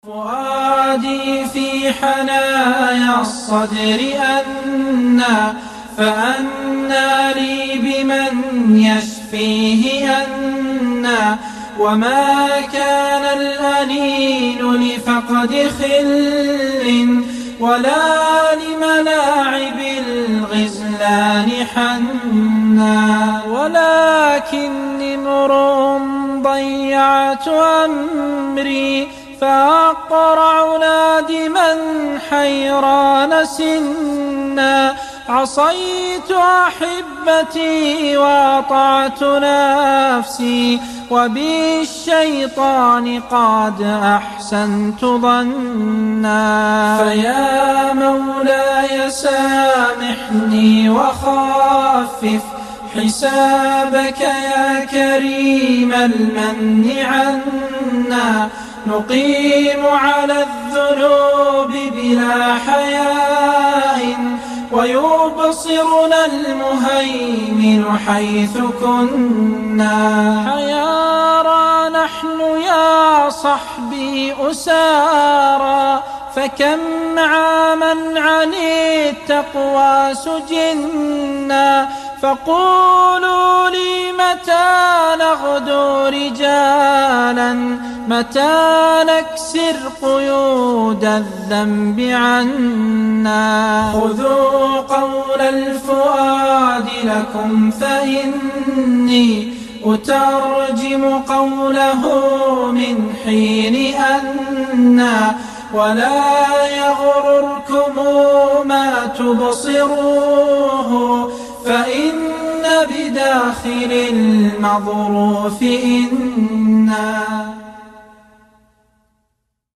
فؤادي في حنايا الصدر أنى فأنى لي بمن يشفيه أنى وما كان الأنين لفقد خل ولا لملاعب الغزلان حنا ولكني امرؤ ضيعت أمري فأقرع نادما حيران سنا عصيت أحبتي وأطعت نفسي وبالشيطان قد أحسنت ظنا فيا مولاي سامحني وخفف حسابك يا كريم المن عنا نقيم على الذنوب بلا حياء ويبصرنا المهيمن حيث كنا حيارى نحن يا صحبي أسارى فكم عاما عن التقوى سجنا فقولوا لي متى نغدو رجالا متى نكسر قيود الذنب عنا خذوا قول الفؤاد لكم فإني أترجم قوله من حين أنى ولا يغرركم ما تبصروه فإن بداخل المظروف إنا